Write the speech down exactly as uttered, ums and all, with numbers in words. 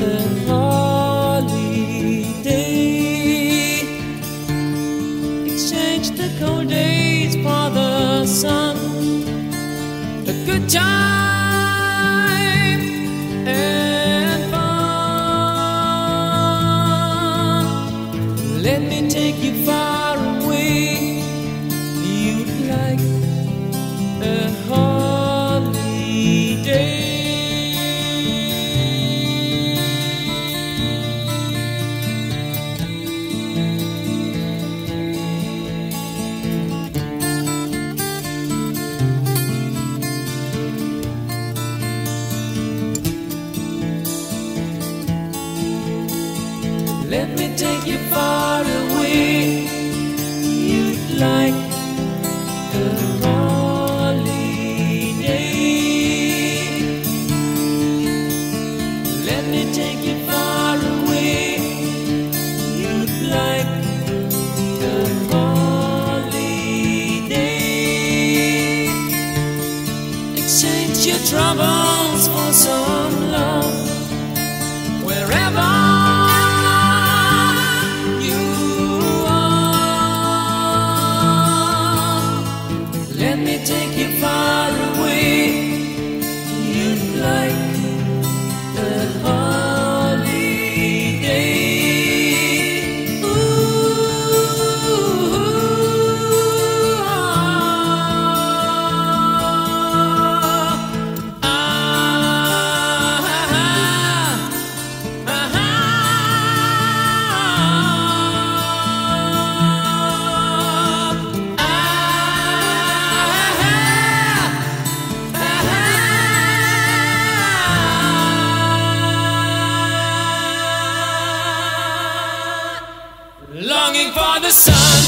a holiday. Exchange the cold days for the sun, a good time and fun. Let me take you far away. You'd like a holiday. Let me take you far away. You'd like a holiday. Let me take you far away. You'd like a holiday. Exchange your troubles for some love. Wherever take you far away. You'd like a holiday. Ooh, ah, ah, ah, ah, longing for the sun.